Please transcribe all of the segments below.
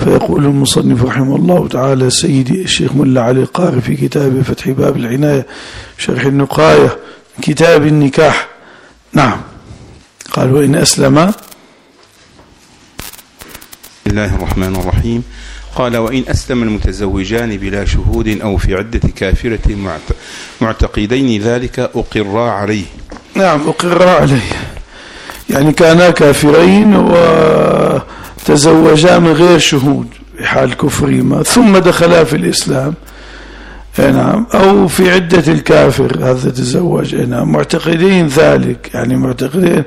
فيقول المصنف رحمه الله تعالى سيدي الشيخ ملا علي القاري في كتابه فتح باب العناية شرح النقاية كتاب النكاح. نعم. قال وإن أسلم. بسم الله الرحمن الرحيم. قال وإن أسلم المتزوجان بلا شهود أو في عدة كافرة معتقدين ذلك أقرا عليه. نعم أقرا عليه، يعني كانا كافرين وتزوجا من غير شهود في حال كفرهما ثم دخلا في الإسلام، نعم، أو في عدة الكافر هذا تزوج، نعم، معتقدين ذلك، يعني معتقدين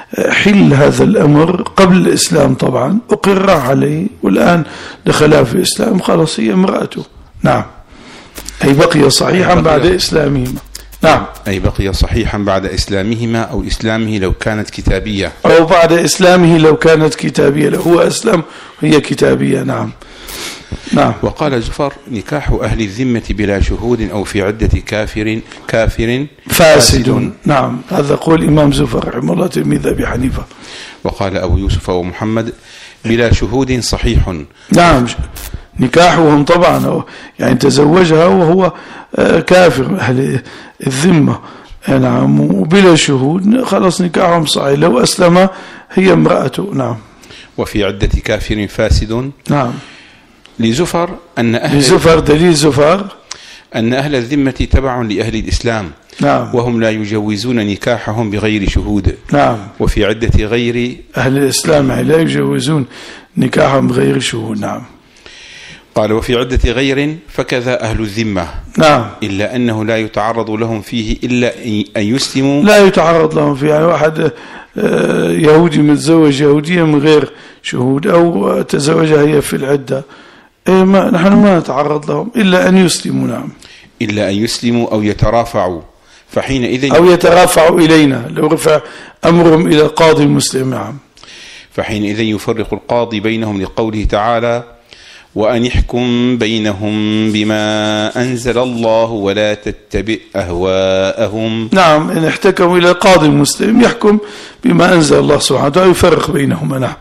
حل هذا الأمر قبل الإسلام طبعا، أقر عليه والآن دخلا في الإسلام، خلاص هي امرأته. نعم. أي بقي صحيحا بعد إسلامهما. نعم. أي بقي صحيحا بعد إسلامهما أو إسلامه لو كانت كتابية، أو بعد إسلامه لو كانت كتابية، لو هو أسلم وهي كتابية. نعم. نعم. وقال زفر نكاح أهل الذمة بلا شهود أو في عدة كافر فاسد. نعم، هذا قول إمام زفر رحمه الله تلميذ أبي حنيفة. وقال أبو يوسف ومحمد بلا شهود صحيح. نعم، نكاحهم طبعا يعني تزوجها وهو كافر أهل الذمة، نعم، وبلا شهود خلاص نكاحهم صحيح، لو أسلم هي امرأته. نعم. وفي عدة كافر فاسد. نعم. لزفر دليل زفر أن أهل الذمة تبع لأهل الإسلام. نعم. وهم لا يجوزون نكاحهم بغير شهود. نعم. وفي عدة غير أهل الإسلام لا يجوزون نكاحهم بغير شهود. نعم. قال وفي عدة غير فكذا أهل الذمة. نعم. إلا أنه لا يتعرض لهم فيه إلا أن يسلموا. لا يتعرض لهم فيه، يعني واحد يهودي متزوج يهودية من غير شهود أو تزوجها هي في العدة، نحن ما نتعرض لهم إلا أن يسلموا. نعم. إلا أن يسلموا أو يترافعوا، فحينئذ أو يترافعوا إلينا لو رفع أمرهم إلى القاضي المسلم. نعم. فحينئذ يفرق القاضي بينهم لقوله تعالى وأن يحكم بينهم بما أنزل الله ولا تتبع أهواءهم. نعم، إن احتكموا إلى القاضي المسلم يحكم بما أنزل الله سبحانه وتعالى يفرق بينهما. نعم.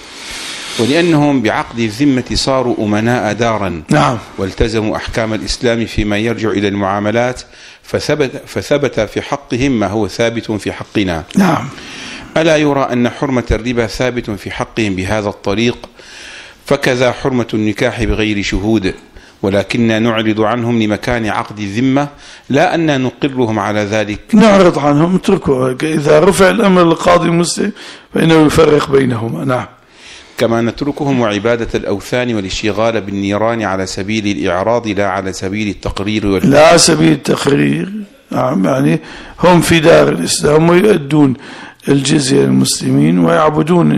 ولأنهم بعقد الذمة صاروا أمناء دارا. نعم. والتزموا أحكام الإسلام فيما يرجع إلى المعاملات، فثبت في حقهم ما هو ثابت في حقنا. نعم. ألا يرى أن حرمة الربا ثابت في حقهم بهذا الطريق، فكذا حرمة النكاح بغير شهود، ولكننا نعرض عنهم لمكان عقد الذمة لا أن نقرهم على ذلك. نعرض عنهم، اتركوا، إذا رفع الأمر للقاضي المسلم فإنه يفرق بينهما. نعم. كما نتركهم وعبادة الأوثان والاشتغال بالنيران على سبيل الإعراض لا على سبيل التقرير لا على سبيل التقرير. نعم، يعني هم في دار الإسلام ويؤدون الجزية للمسلمين ويعبدون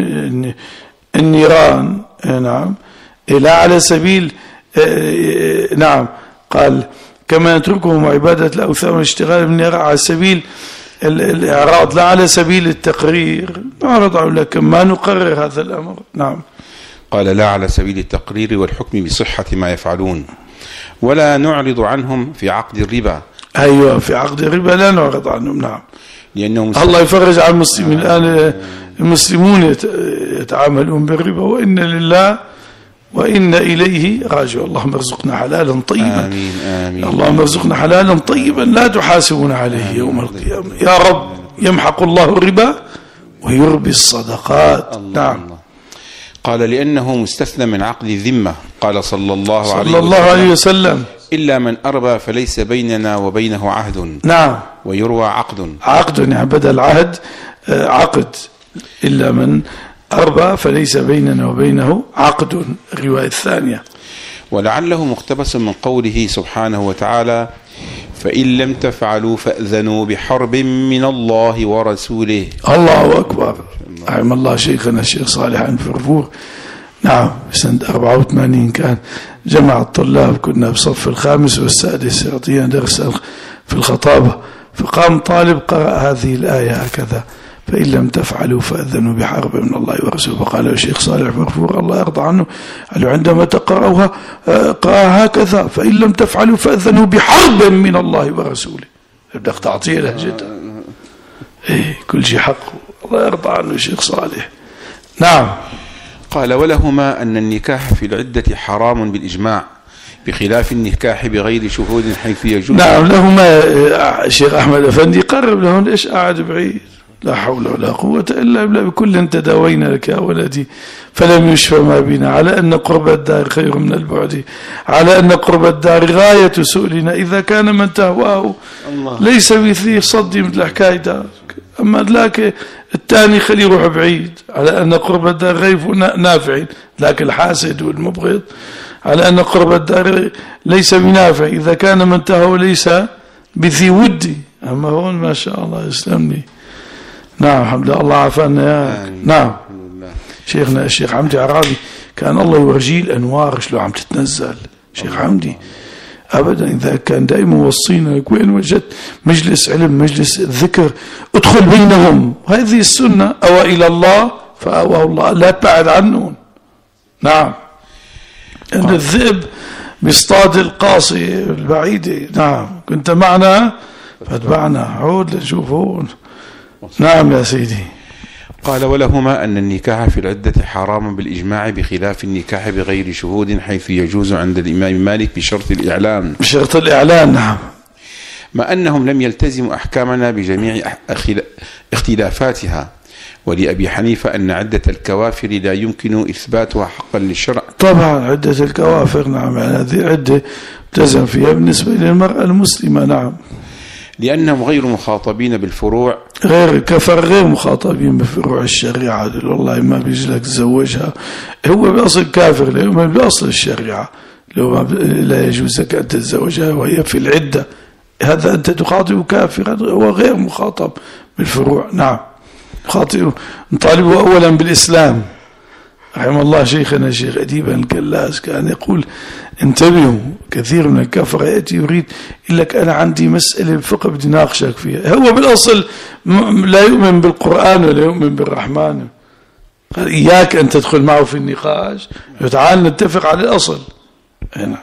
النيران. نعم. لا على سبيل نعم، قال كما نتركهم وعبادة الأوثان والاشتغال بالنيران على سبيل الإعراض لا على سبيل التقرير، نعرض عنه لكن ما نقرر هذا الأمر. نعم. قال لا على سبيل التقرير والحكم بصحة ما يفعلون، ولا نعرض عنهم في عقد الربا. أيوة، في عقد الربا لا نعرض عنهم. نعم. لأنهم الله يفرج عن المسلمين. الآن المسلمون يتعاملون بالربا، وإن لله وإن إليه راجعون. اللهم ارزقنا حلالا طيبا. آمين آمين. اللهم ارزقنا حلالا طيبا لا تحاسبنا عليه يوم القيامة يا رب. يمحق الله الربا ويربي الصدقات. نعم. قال لأنه مستثنى من عقد الذمة. قال صلى الله عليه وسلم إلا من أربى فليس بيننا وبينه عهد. نعم. ويروى عقد يعني بدل عهد عقد. إلا من أربى فليس بيننا وبينه عقد، الرواية الثانية. ولعله مقتبس من قوله سبحانه وتعالى فإن لم تفعلوا فأذنوا بحرب من الله ورسوله. الله أكبر. رحم الله شيخنا الشيخ صالح الفرفور. نعم، سنة 84 كان جمع الطلاب، كنا بصف الخامس والسادس يعطينا درس في الخطابة، فقام طالب قرأ هذه الآية هكذا فإن لم تفعلوا فأذنوا بحرب من الله ورسوله. فقال الشيخ صالح فرفور الله يرضى عنه عندما تقرأوها قرأ هكذا فإن لم تفعلوا فأذنوا بحرب من الله ورسوله. بدك تعطيه لهجته. كل شيء حق. الله يرضى عنه الشيخ صالح. نعم. قال ولهما أن النكاح في العدة حرام بالإجماع بخلاف النكاح بغير شهود حيث يجوز. نعم لهما. شيخ أحمد أفندي قرب لهن، إيش قاعد بعيد؟ لا حول ولا قوة إلا بالله. بكل تداوينا لك يا ولدي فلم يشفى ما بنا، على أن قرب الدار خير من البعد، على أن قرب الدار غاية سؤلنا إذا كان من تهواه ليس مثلي صدي مثل حكاية دارك. أما لكن الثاني خليه يروح بعيد، على أن قرب الدار غيف نافع، لكن الحاسد والمبغض على أن قرب الدار ليس بنافع إذا كان من تهوى ليس بذي ودي. أما هون ما شاء الله يسلمني. نعم الحمد لله، الله عافانا ياك. نعم شيخنا الشيخ حمدي عرابي كان الله يورجيه الأنوار شلو عم تتنزل. شيخ حمدي أبدا إذا كان دائما وصينا وين وجدت مجلس علم مجلس ذكر ادخل بينهم، هذه السنة. أو إلى الله فأواه الله، لا تبعد عنهم. نعم أن الذئب بيصطاد القاصي البعيدة. نعم كنت معنا فاتبعنا، عود لنشوفون. نعم يا سيدي. قال ولهما أن النكاح في العدة حرام بالإجماع بخلاف النكاح بغير شهود حيث يجوز عند الإمام مالك بشرط الإعلان. بشرط الإعلان نعم. ما أنهم لم يلتزموا أحكامنا بجميع اختلافاتها. ولأبي حنيفة أن عدة الكوافر لا يمكن إثباتها حقا للشرع. طبعا عدة الكوافر نعم، يعني هذه عدة التزم فيها بالنسبة للمرأة المسلمة. نعم لأنهم غير مخاطبين بالفروع، غير كفر غير مخاطبين بفروع الشريعة. والله ما بيجي لك تزوجها، هو بأصل كافر لأنه بأصل الشريعة، لو لا يجوز لك أن تتزوجها وهي في العدة، هذا أنت تخاطب كافر، هو غير مخاطب بالفروع. نعم خاطئ. نطالبه أولا بالإسلام. رحم الله شيخنا الشيخ أديب الكلاس كان يقول انتبهوا، كثير من الكفر يأتي يريد يقول لك أنا عندي مسألة الفقه بدي ناقشك فيها، هو بالأصل لا يؤمن بالقرآن ولا يؤمن بالرحمن. قال إياك أن تدخل معه في النقاش، تعال نتفق على الأصل. هنا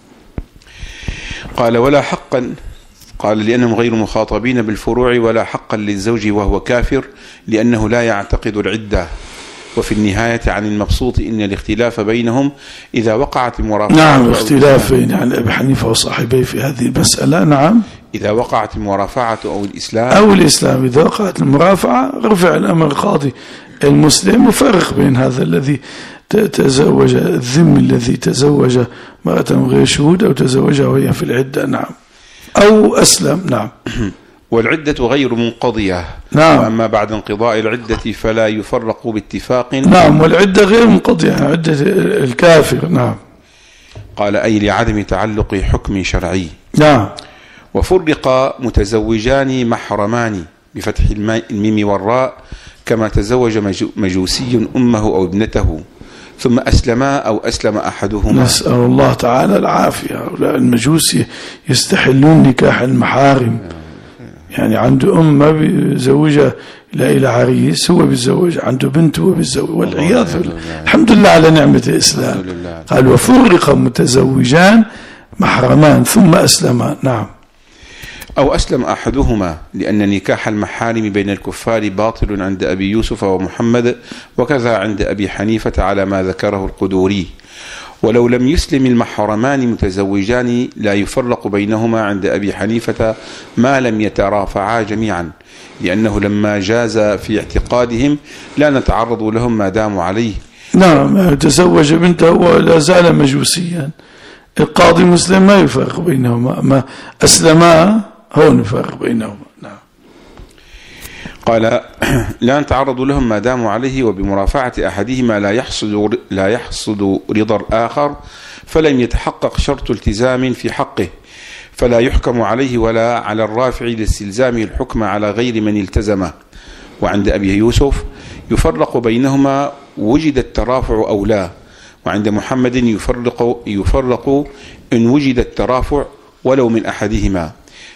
قال ولا حقا، قال لأنهم غير مخاطبين بالفروع ولا حقا للزوج وهو كافر لأنه لا يعتقد العدة. وفي النهاية عن المبسوط إن الاختلاف بينهم إذا وقعت المرافعة. نعم اختلاف بين يعني أبي حنيفة وصاحبيه في هذه المسألة. نعم إذا وقعت المرافعة أو الإسلام إذا وقعت المرافعة رفع الأمر القاضي المسلم وفرق بين هذا الذي تزوج الذم الذي تزوج مرأة غير شهود أو تزوجها وهي في العدة. نعم أو أسلم. نعم والعدة غير منقضية. نعم. وأما بعد انقضاء العدة فلا يفرق باتفاق. نعم والعدة غير منقضية، عدة الكافر. نعم قال أي لعدم تعلق حكم شرعي. نعم. وفرق متزوجان محرمان بفتح الميم والراء كما تزوج مجوسي أمه أو ابنته ثم أسلما أو أسلم أحدهما. نسأل الله تعالى العافية. هؤلاء المجوس يستحلون نكاح المحارم، يعني عنده ما بيزوجها لا إلى عريس، هو بيزوج عنده بنت هو بيزوج، والعياذ بالله. الحمد لله على نعمة الإسلام. قال وفرق متزوجان محرمان ثم أسلما. نعم أو أسلم أحدهما لأن نكاح المحارم بين الكفار باطل عند أبي يوسف ومحمد وكذا عند أبي حنيفة على ما ذكره القدوري. ولو لم يسلم المحرمان متزوجان لا يفرق بينهما عند أبي حنيفة ما لم يترافعا جميعا، لأنه لما جاز في اعتقادهم لا نتعرض لهم ما داموا عليه. نعم تزوج بنته ولا زال مجوسيا، القاضي مسلم ما يفرق بينهما، ما أسلما هو نفرق بينهما. نعم قال لا نتعرض لهم ما داموا عليه، وبمرافعة أحدهما لا يحصد رضا الآخر، فلم يتحقق شرط التزام في حقه، فلا يحكم عليه ولا على الرافع لاستلزامه الحكم على غير من التزمه. وعند أبي يوسف يفرق بينهما وجد الترافع أو لا، وعند محمد يفرق إن وجد الترافع ولو من أحدهما،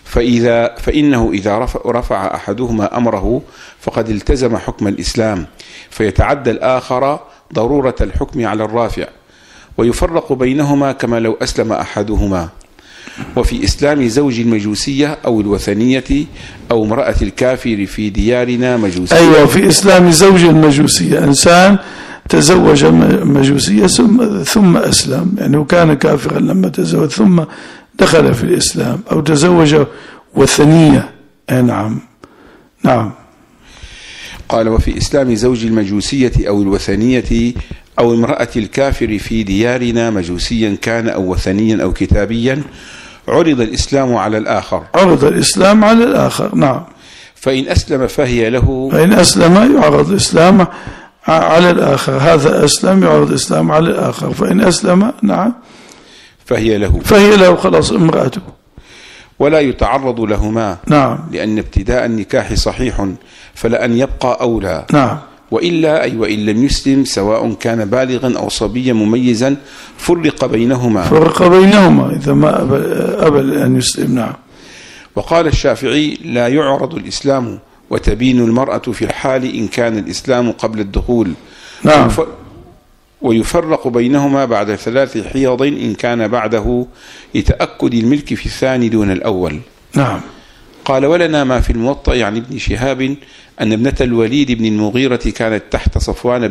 فإنه إذا رفع أحدهما أمره فقد التزم حكم الإسلام، فيتعدى الآخر ضرورة الحكم على الرافع، ويفرق بينهما كما لو أسلم أحدهما. وفي إسلام زوج المجوسية أو الوثنية أو امرأة الكافر في ديارنا مجوسية. أيوة في إسلام زوج المجوسية إنسان تزوج مجوسية ثم أسلم، يعني وكان كافرا لما تزوج ثم دخل في الإسلام، أو تزوج وثنية. نعم. نعم. قال: وفي إسلام زوج المجوسية أو الوثنية أو امرأة الكافر في ديارنا مجوسيا كان أو وثنيا أو كتابيا عرض الإسلام على الآخر. عرض الإسلام على الآخر. نعم. فإن أسلم فهي له. فإن أسلم يعرض الإسلام على الآخر، هذا أسلم يعرض الإسلام على الآخر، فإن أسلم نعم فهي له. فهي له خلاص امرأته. ولا يتعرض لهما. نعم. لأن ابتداء النكاح صحيح، فلأن يبقى أولى. نعم. وإلا أي وإن لم يسلم سواء كان بالغا أو صبيا مميزا فرق بينهما. فرق بينهما إذا ما أبى أن يسلم. نعم. وقال الشافعي: لا يعرض الإسلام وتبين المرأة في الحال إن كان الإسلام قبل الدخول. نعم. ويفرق بينهما بعد 3 حيض إن كان بعده لتأكد الملك في الثاني دون الأول. نعم. قال: ولنا ما في الموطأ عن ابن شهاب أن ابنة الوليد بن المغيرة كانت تحت صفوان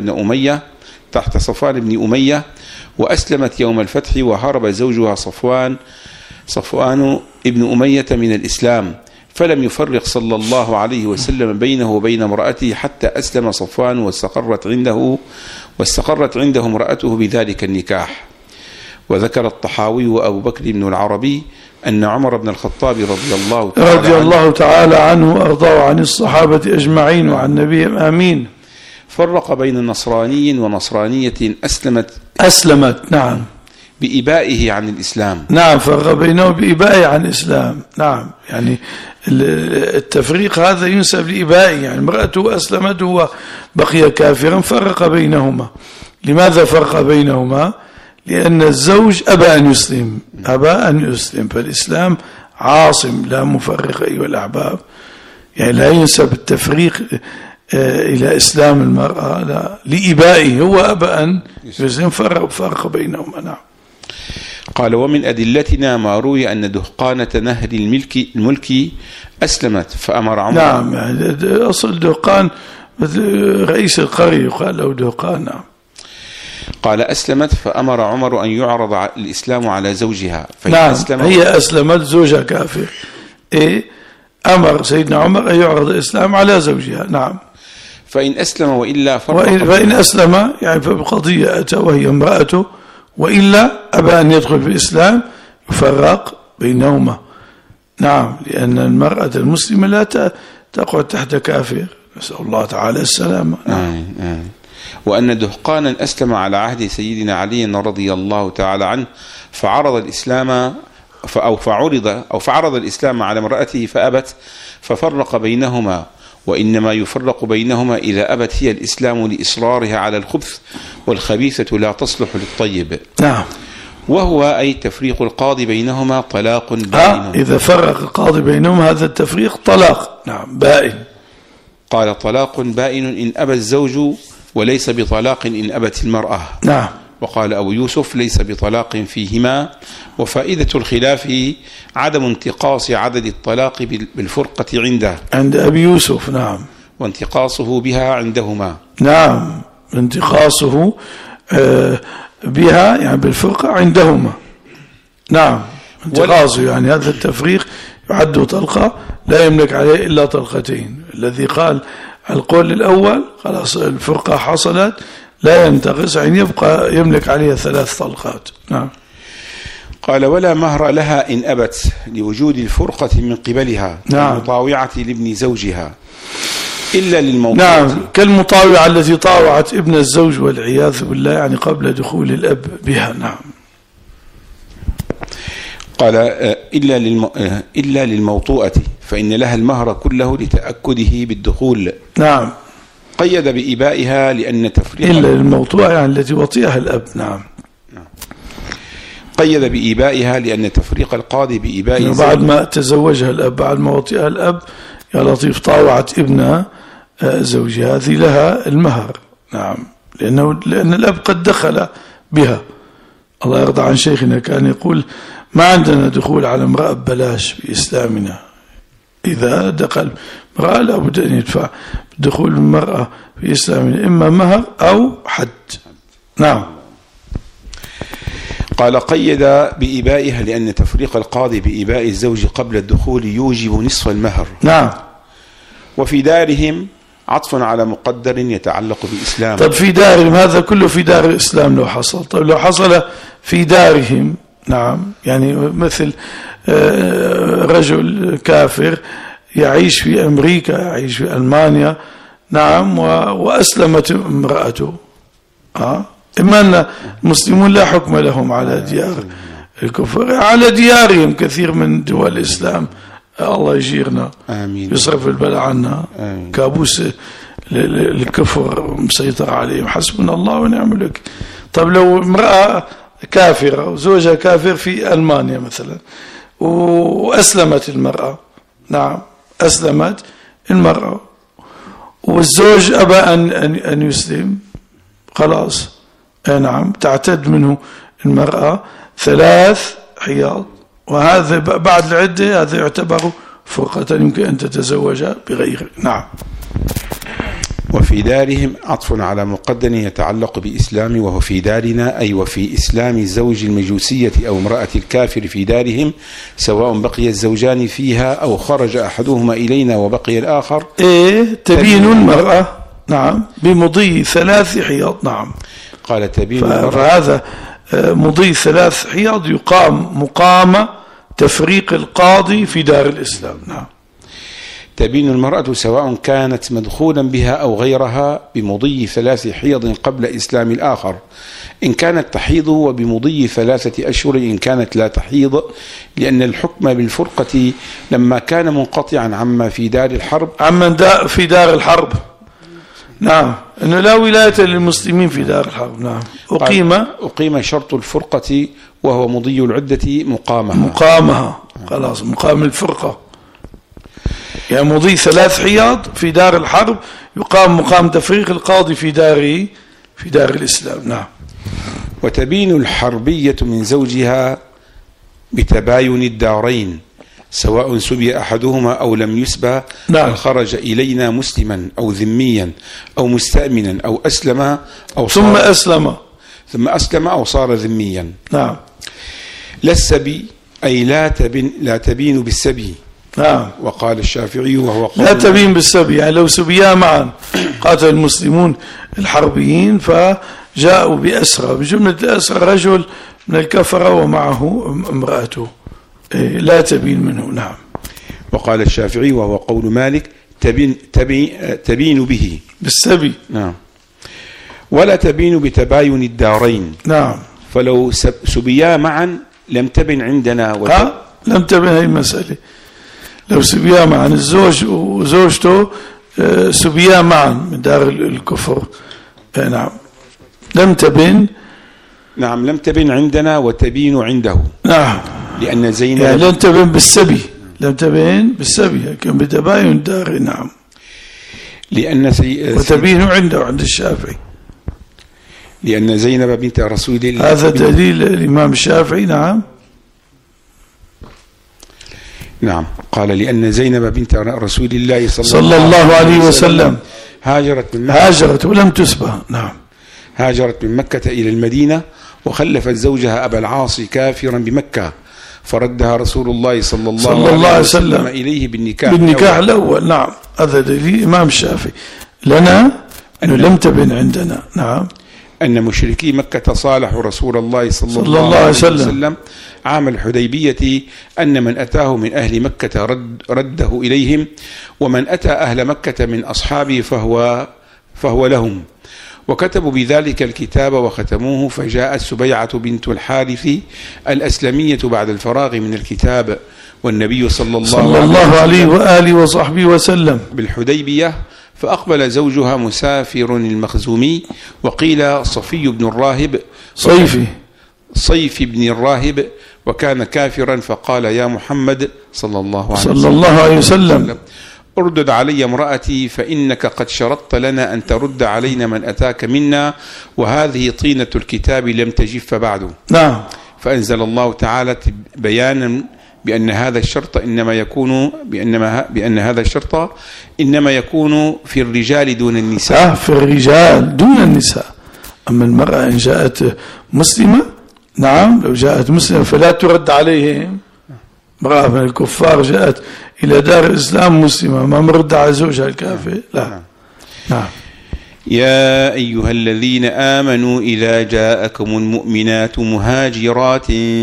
بن أمية وأسلمت يوم الفتح، وهرب زوجها صفوان ابن أمية من الإسلام، فلم يفرق صلى الله عليه وسلم بينه وبين امرأته حتى أسلم صفوان واستقرت عنده امرأته بذلك النكاح. وذكر الطحاوي وأبو بكر بن العربي أن عمر بن الخطاب رضي الله تعالى عنه وأرضاه عن الصحابة أجمعين وعن نبيهم آمين فرق بين نصراني ونصرانية أسلمت. نعم. بإبائه عن الإسلام. نعم. فرق بينه بإبائه عن الإسلام. نعم. يعني التفريق هذا ينسب لإبائه، يعني امرأته أسلمت وبقي كافرا، فرق بينهما. لماذا فرق بينهما؟ لأن الزوج أبى أن يسلم، فالإسلام عاصم لا مفرق أيها الأحباب، يعني لا ينسب التفريق إلى إسلام المرأة، لا، لإبائه، هو أبى أن يسلم، فرق بينهما. نعم. قال: ومن أدلتنا ما روي أن دهقانة نهر الملك أسلمت فأمر عمر. نعم. يعني أصل دهقان رئيس القرية يقال له دهقان. نعم. قال: أسلمت فأمر عمر أن يعرض الإسلام على زوجها. نعم. هي أسلمت، زوجها كافر، أمر سيدنا عمر أن يعرض الإسلام على زوجها. نعم. فإن أسلم وإلا فإن أسلم يعني فبقضية أتى وهي امرأته، وإلا أبى أن يدخل في الإسلام يفرق بينهما. نعم. لأن المرأة المسلمة لا تقعد تحت كافر، نسأل الله تعالى السلامة. نعم. وأن دهقانا أسلم على عهد سيدنا علي رضي الله تعالى عنه، فعرض الإسلام فعرض الإسلام على امرأته فأبت، ففرق بينهما. وإنما يفرق بينهما إذا أبت هي الإسلام لإصرارها على الخبث، والخبيثة لا تصلح للطيب. نعم. وهو أي تفريق القاضي بينهما طلاق بائن. إذا فرق القاضي بينهما هذا التفريق طلاق. نعم. بائن. قال: طلاق بائن إن أبى الزوج، وليس بطلاق إن أبت المرأة. نعم. وقال أبو يوسف: ليس بطلاق فيهما. وفائدة الخلاف عدم انتقاص عدد الطلاق بالفرقة عند أبي يوسف. نعم. وانتقاصه بها عندهما. نعم. انتقاصه بها يعني بالفرقة عندهما. نعم. انتقاصه يعني هذا التفريق يعد طلقة، لا يملك عليه إلا طلقتين. الذي قال القول الأول خلاص الفرقة حصلت، لا ينتقص، يعني يبقى يملك عليها 3 طلقات. نعم. قال: ولا مهر لها إن أبت لوجود الفرقة من قبلها. نعم. المطاوعة لابن زوجها إلا للموطأة. نعم. كالمطاوعة التي طاوعت ابن الزوج والعياذ بالله، يعني قبل دخول الأب بها. نعم. قال: إلا للموطوءة فإن لها المهر كله لتأكده بالدخول. نعم. قيد بإبائها لأن تفريق إلا للموطوءة يعني التي وطئها الأب. نعم. قيد بإبائها لأن تفريق القاضي بإباء بعد ما تزوجها الأب، بعد ما وطئها الأب، يا لطيف طاوعت ابنها زوجها، هذه لها المهر. نعم. لأن الأب قد دخل بها. الله يرضى عن شيخنا كان يقول: ما عندنا دخول على امرأة ببلاش في إسلامنا، إذا دخل امرأة لابد أن يدفع دخول المرأة في إسلامنا إما مهر أو حد. نعم. قال قيد بإبائها لأن تفريق القاضي بإباء الزوج قبل الدخول يوجب نصف المهر. نعم. وفي دارهم عطف على مقدر يتعلق بإسلام. طب في دارهم هذا كله في دار الإسلام لو حصل. طب لو حصل في دارهم، نعم، يعني مثل رجل كافر يعيش في أمريكا، يعيش في ألمانيا، نعم، وأسلمت امرأته، إما أن المسلمون لا حكم لهم على ديار الكفر، على ديارهم كثير من دول الإسلام، الله يجيرنا، آمين، يصرف البلاء عنا، آمين. كابوس الكفر مسيطر عليهم، حسبنا الله ونعم الوكيل. طب لو امرأة كافرة وزوجها كافر في ألمانيا مثلا وأسلمت المرأة، نعم، أسلمت المرأة والزوج أبى أن يسلم، خلاص، نعم، تعتد منه المرأة 3 حياض، وهذا بعد العدة هذا يعتبر فرقة يمكن أن تتزوج بغيره. نعم. وفي دارهم عطف على مقدم يتعلق بإسلام، وهو في دارنا أي وفي إسلام زوج المجوسية أو امرأة الكافر في دارهم، سواء بقي الزوجان فيها أو خرج أحدهما إلينا وبقي الآخر. تبين المرأة، نعم، بمضي 3 حياض. نعم. قال تبين فهذا مضي 3 حياض يقام مقام تفريق القاضي في دار الإسلام. نعم. تبين المرأة سواء كانت مدخولا بها أو غيرها بمضي 3 حيض قبل إسلام الآخر، إن كانت تحيض، وبمضي 3 أشهر إن كانت لا تحيض، لأن الحكم بالفرقة لما كان منقطعا عما في دار الحرب، عمن في دار الحرب. نعم، أنه لا ولاية للمسلمين في دار الحرب. نعم. أقيم شرط الفرقة وهو مضي العدة مقامها، خلاص، مقام الفرقة، يعني مضي 3 حياض في دار الحرب يقام مقام تفريق القاضي في دار الإسلام. نعم. وتبين الحربية من زوجها بتباين الدارين، سواء سبي أحدهما أو لم يسبى. نعم. خرج إلينا مسلما أو ذميا أو مستأمنا أو أسلم أو ثم أسلم أو صار ذميا. نعم. لا السبي أي لا تبين بالسبي. نعم. وقال الشافعي وهو قول لا تبين بالسبي، يعني لو سبيا معا قاتل المسلمون الحربيين فجاءوا بأسرى، بجملة الأسرى رجل من الكفرة ومعه امرأته، لا تبين منه. نعم. وقال الشافعي وهو قول مالك تبين به بالسبي. نعم. ولا تبين بتباين الدارين. نعم. فلو سبيا معا لم تبن عندنا لم تبن هذه المسألة. لو سبيا معا الزوج وزوجته سبيا معا من دار الكفر، نعم، لم تبن. نعم، لم تبن عندنا وتبين عنده. نعم. لأن زينب يعني لم تبن بالسبي، لم تبن بالسبي، كان بتباين الدار. نعم. لأن وتبين عنده عند الشافعي، لأن زينب بنت رسول الله، هذا دليل الإمام الشافعي. نعم. نعم. قال لأن زينب بنت رسول الله صلى الله عليه وسلم هاجرت ولم تسبى. نعم. هاجرت من مكة إلى المدينة وخلفت زوجها أبا العاص كافرا بمكة، فردها رسول الله صلى الله عليه وسلم إليه بالنكاح الأول. نعم. هذا دليل الإمام الشافعي لنا أنه لم تبن عندنا. نعم. أن مشركي مكة صالحوا رسول الله صلى الله عليه وسلم عام الحديبية أن من أتاه من أهل مكة رده إليهم، ومن أتى أهل مكة من أصحابه فهو لهم، وكتبوا بذلك الكتاب وختموه. فجاءت سبيعة بنت الحارث الأسلمية بعد الفراغ من الكتاب والنبي صلى الله عليه وآله وصحبه وسلم بالحديبية، فأقبل زوجها مسافر المخزومي، وقيل صفي بن الراهب صيف بن الراهب، وكان كافرا، فقال يا محمد صلى الله عليه وسلم اردد علي امرأتي، فإنك قد شرطت لنا أن ترد علينا من أتاك منا، وهذه طينة الكتاب لم تجف بعد. نعم. فأنزل الله تعالى بيانا بأن هذا الشرط إنما يكون في الرجال دون النساء. في الرجال دون النساء. أما المرأة إن جاءت مسلمة، نعم، لو جاءت مسلمة فلا ترد عليهم. امرأة من الكفار جاءت إلى دار الإسلام مسلمة، ما مرد على زوجها الكافر، لا. نعم. يا أيها الذين آمنوا إذا جاءكم المؤمنات مهاجرات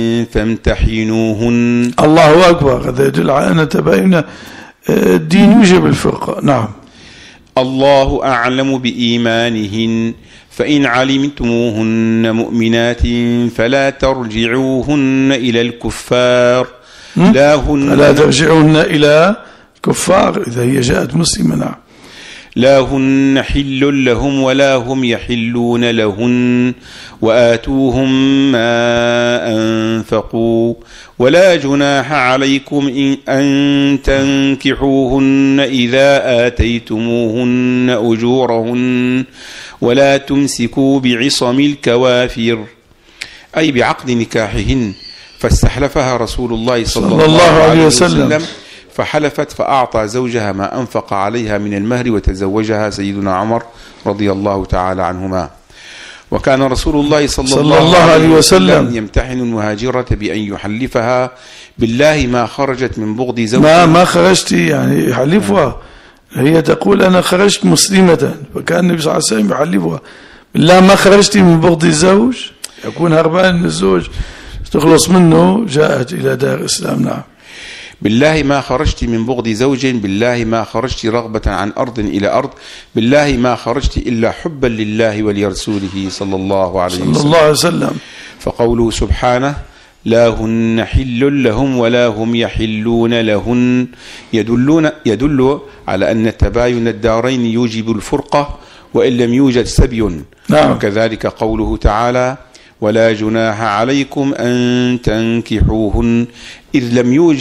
فامتحنوهن. الله أكبر. هذا يدل على أن تباين الدين يوجب الفرقة. نعم. الله أعلم بإيمانهن فإن علمتموهن مؤمنات فلا ترجعوهن إلى الكفار لا ترجعوهن إلى الكفار إذا هي جاءت مسلمة. نعم. لا هن حل لهم ولا هم يحلون لهن وآتوهم ما أنفقوا ولا جناح عليكم أن تنكحوهن إذا آتيتموهن أجورهن ولا تمسكوا بعصم الكوافر، أي بعقد نكاحهن. فاستحلفها رسول الله صلى الله عليه وسلم فحلفت فأعطى زوجها ما أنفق عليها من المهر وتزوجها سيدنا عمر رضي الله تعالى عنهما. وكان رسول الله صلى الله عليه وسلم يمتحن المهاجرة بأن يحلفها بالله ما خرجت من بغض زوجها. ما خرجت يعني يحلفها، هي تقول أنا خرجت مسلمة، فكان النبي صلى الله عليه وسلم يحلفها بالله ما خرجت من بغض الزوج، يكون هربان من الزوج تخلص منه، جاءت إلى دار الإسلام. نعم. بالله ما خرجت من بغض زوج، بالله ما خرجت رغبة عن أرض إلى أرض، بالله ما خرجت إلا حبا لله ولرسوله صلى الله عليه وسلم. فقوله سبحانه لا هن حل لهم ولا هم يحلون لهن يدل على أن تباين الدارين يوجب الفرقة وإن لم يوجد سبي. نعم. وكذلك قوله تعالى ولا جناح عليكم أن تنكحوهن إذ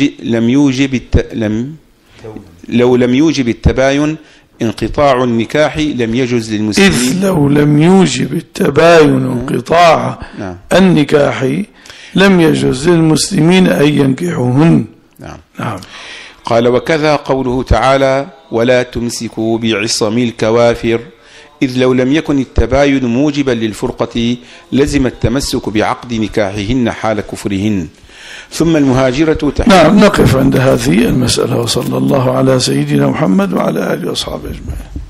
لو لم يوجب التباين انقطاع النكاح لم يجوز للمسلمين. إذ لو لم يوجب التباين انقطاع النكاح لم يجوز للمسلمين أن ينكحوهن. نعم. قال وكذا قوله تعالى ولا تمسكوا بعصم الكوافر إذ لو لم يكن التباين موجبا للفرقة لزم التمسك بعقد نكاحهن حال كفرهن. ثم المهاجرة نعم. نقف عند هذه المسألة، وصلى الله على سيدنا محمد وعلى آله وأصحابه أجمعين.